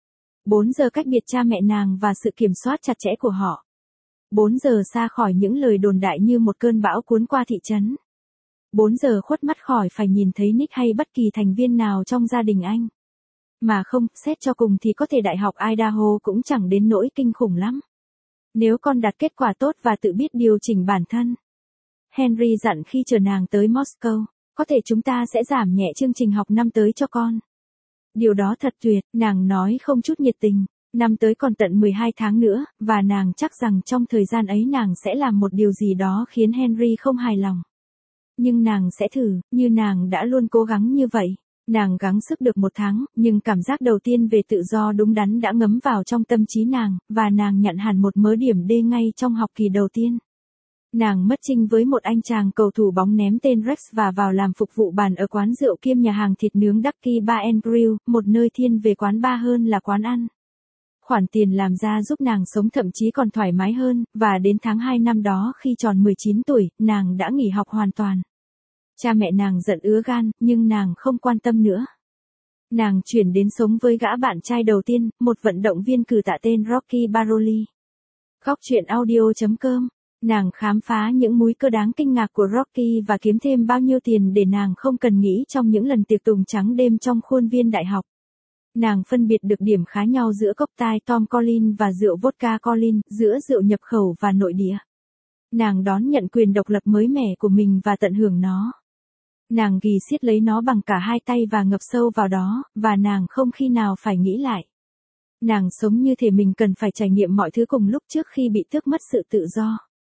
4 giờ cách biệt cha mẹ nàng và sự kiểm soát chặt chẽ của họ. 4 giờ xa khỏi những lời đồn đại như một cơn bão cuốn qua thị trấn. 4 giờ khuất mắt khỏi phải nhìn thấy Nick hay bất kỳ thành viên nào trong gia đình anh. Mà không, xét cho cùng thì có thể đại học Idaho cũng chẳng đến nỗi kinh khủng lắm. Nếu con đạt kết quả tốt và tự biết điều chỉnh bản thân. Henry dặn khi chờ nàng tới Moscow, có thể chúng ta sẽ giảm nhẹ chương trình học năm tới cho con. Điều đó thật tuyệt, nàng nói không chút nhiệt tình. Năm tới còn tận 12 tháng nữa, và nàng chắc rằng trong thời gian ấy nàng sẽ làm một điều gì đó khiến Henry không hài lòng. Nhưng nàng sẽ thử, như nàng đã luôn cố gắng như vậy. Nàng gắng sức được 1 tháng, nhưng cảm giác đầu tiên về tự do đúng đắn đã ngấm vào trong tâm trí nàng, và nàng nhận hẳn một mớ điểm D ngay trong học kỳ đầu tiên. Nàng mất trinh với một anh chàng cầu thủ bóng ném tên Rex và vào làm phục vụ bàn ở quán rượu kiêm nhà hàng thịt nướng Ducky Bar and Grill, một nơi thiên về quán bar hơn là quán ăn. Khoản tiền làm ra giúp nàng sống thậm chí còn thoải mái hơn, và đến tháng 2 năm đó khi tròn 19 tuổi, nàng đã nghỉ học hoàn toàn. Cha mẹ nàng giận ứa gan, nhưng nàng không quan tâm nữa. Nàng chuyển đến sống với gã bạn trai đầu tiên, một vận động viên cử tạ tên Rocky Baroli. Góc truyện audio.com. Nàng khám phá những múi cơ đáng kinh ngạc của Rocky và kiếm thêm bao nhiêu tiền để nàng không cần nghĩ trong những lần tiệc tùng trắng đêm trong khuôn viên đại học. Nàng phân biệt được điểm khá nhau giữa cốc tai Tom Collins và rượu vodka Collins, giữa rượu nhập khẩu và nội địa. Nàng đón nhận quyền độc lập mới mẻ của mình và tận hưởng nó. Nàng ghì siết lấy nó bằng cả hai tay và ngập sâu vào đó, và nàng không khi nào phải nghĩ lại. Nàng sống như thể mình cần phải trải nghiệm mọi thứ cùng lúc trước khi bị tước mất sự tự do.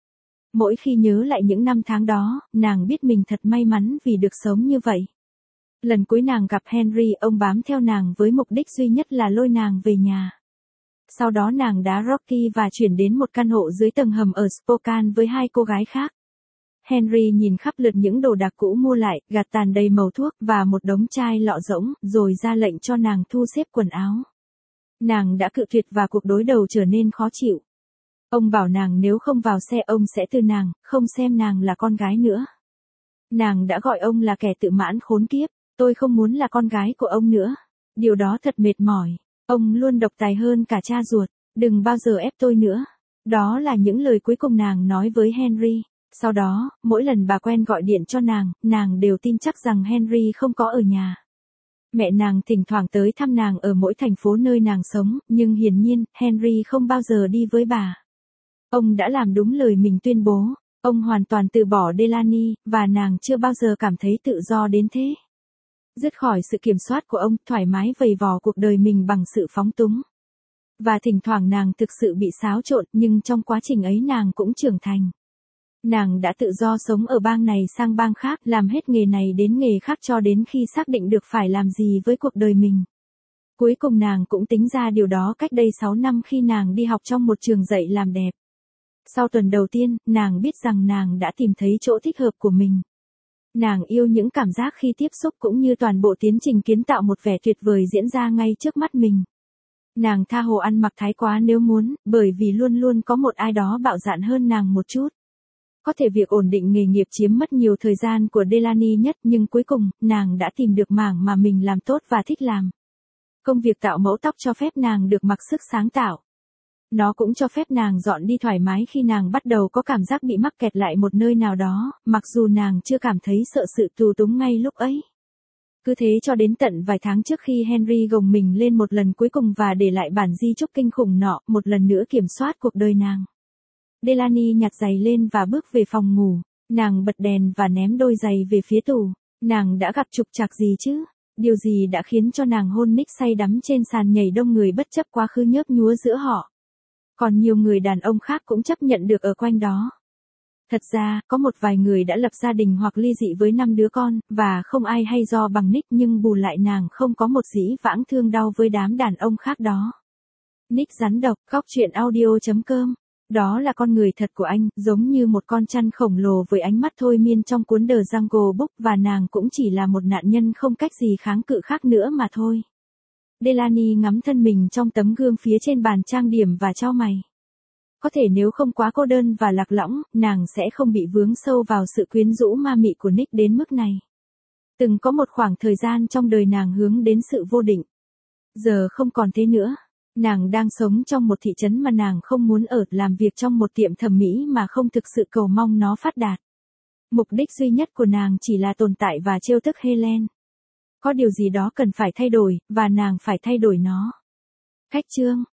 Mỗi khi nhớ lại những năm tháng đó, nàng biết mình thật may mắn vì được sống như vậy. Lần cuối nàng gặp Henry, ông bám theo nàng với mục đích duy nhất là lôi nàng về nhà. Sau đó nàng đá Rocky và chuyển đến một căn hộ dưới tầng hầm ở Spokane với 2 cô gái khác. Henry nhìn khắp lượt những đồ đạc cũ mua lại, gạt tàn đầy màu thuốc và một đống chai lọ rỗng, rồi ra lệnh cho nàng thu xếp quần áo. Nàng đã cự tuyệt và cuộc đối đầu trở nên khó chịu. Ông bảo nàng nếu không vào xe ông sẽ từ nàng, không xem nàng là con gái nữa. Nàng đã gọi ông là kẻ tự mãn khốn kiếp, tôi không muốn là con gái của ông nữa. Điều đó thật mệt mỏi, ông luôn độc tài hơn cả cha ruột, đừng bao giờ ép tôi nữa. Đó là những lời cuối cùng nàng nói với Henry. Sau đó, mỗi lần bà quen gọi điện cho nàng đều tin chắc rằng Henry không có ở nhà. Mẹ nàng thỉnh thoảng tới thăm nàng ở mỗi thành phố nơi nàng sống, nhưng hiển nhiên, Henry không bao giờ đi với bà. Ông đã làm đúng lời mình tuyên bố, ông hoàn toàn từ bỏ Delaney, và nàng chưa bao giờ cảm thấy tự do đến thế. Dứt khỏi sự kiểm soát của ông, thoải mái vầy vò cuộc đời mình bằng sự phóng túng. Và thỉnh thoảng nàng thực sự bị xáo trộn, nhưng trong quá trình ấy nàng cũng trưởng thành. Nàng đã tự do sống ở bang này sang bang khác, làm hết nghề này đến nghề khác cho đến khi xác định được phải làm gì với cuộc đời mình. Cuối cùng nàng cũng tính ra điều đó cách đây 6 năm khi nàng đi học trong một trường dạy làm đẹp. Sau tuần đầu tiên, nàng biết rằng nàng đã tìm thấy chỗ thích hợp của mình. Nàng yêu những cảm giác khi tiếp xúc cũng như toàn bộ tiến trình kiến tạo một vẻ tuyệt vời diễn ra ngay trước mắt mình. Nàng tha hồ ăn mặc thái quá nếu muốn, bởi vì luôn luôn có một ai đó bạo dạn hơn nàng một chút. Có thể việc ổn định nghề nghiệp chiếm mất nhiều thời gian của Delaney nhất, nhưng cuối cùng, nàng đã tìm được mảng mà mình làm tốt và thích làm. Công việc tạo mẫu tóc cho phép nàng được mặc sức sáng tạo. Nó cũng cho phép nàng dọn đi thoải mái khi nàng bắt đầu có cảm giác bị mắc kẹt lại một nơi nào đó, mặc dù nàng chưa cảm thấy sợ sự tù túng ngay lúc ấy. Cứ thế cho đến tận vài tháng trước khi Henry gồng mình lên một lần cuối cùng và để lại bản di chúc kinh khủng nọ, một lần nữa kiểm soát cuộc đời nàng. Delaney nhặt giày lên và bước về phòng ngủ. Nàng bật đèn và ném đôi giày về phía tủ. Nàng đã gặp trục trặc gì chứ? Điều gì đã khiến cho nàng hôn Nick say đắm trên sàn nhảy đông người bất chấp quá khứ nhớp nhúa giữa họ? Còn nhiều người đàn ông khác cũng chấp nhận được ở quanh đó. Thật ra, có một vài người đã lập gia đình hoặc ly dị với 5 đứa con, và không ai hay do bằng Nick, nhưng bù lại nàng không có một dĩ vãng thương đau với đám đàn ông khác đó. Nick rắn độc, gocchuyenaudio.com. Đó là con người thật của anh, giống như một con chăn khổng lồ với ánh mắt thôi miên trong cuốn The Jungle Book, và nàng cũng chỉ là một nạn nhân không cách gì kháng cự khác nữa mà thôi. Delaney ngắm thân mình trong tấm gương phía trên bàn trang điểm và chau mày. Có thể nếu không quá cô đơn và lạc lõng, nàng sẽ không bị vướng sâu vào sự quyến rũ ma mị của Nick đến mức này. Từng có một khoảng thời gian trong đời nàng hướng đến sự vô định. Giờ không còn thế nữa. Nàng đang sống trong một thị trấn mà nàng không muốn ở, làm việc trong một tiệm thẩm mỹ mà không thực sự cầu mong nó phát đạt. Mục đích duy nhất của nàng chỉ là tồn tại và trêu tức Helen. Có điều gì đó cần phải thay đổi, và nàng phải thay đổi nó. Cách chương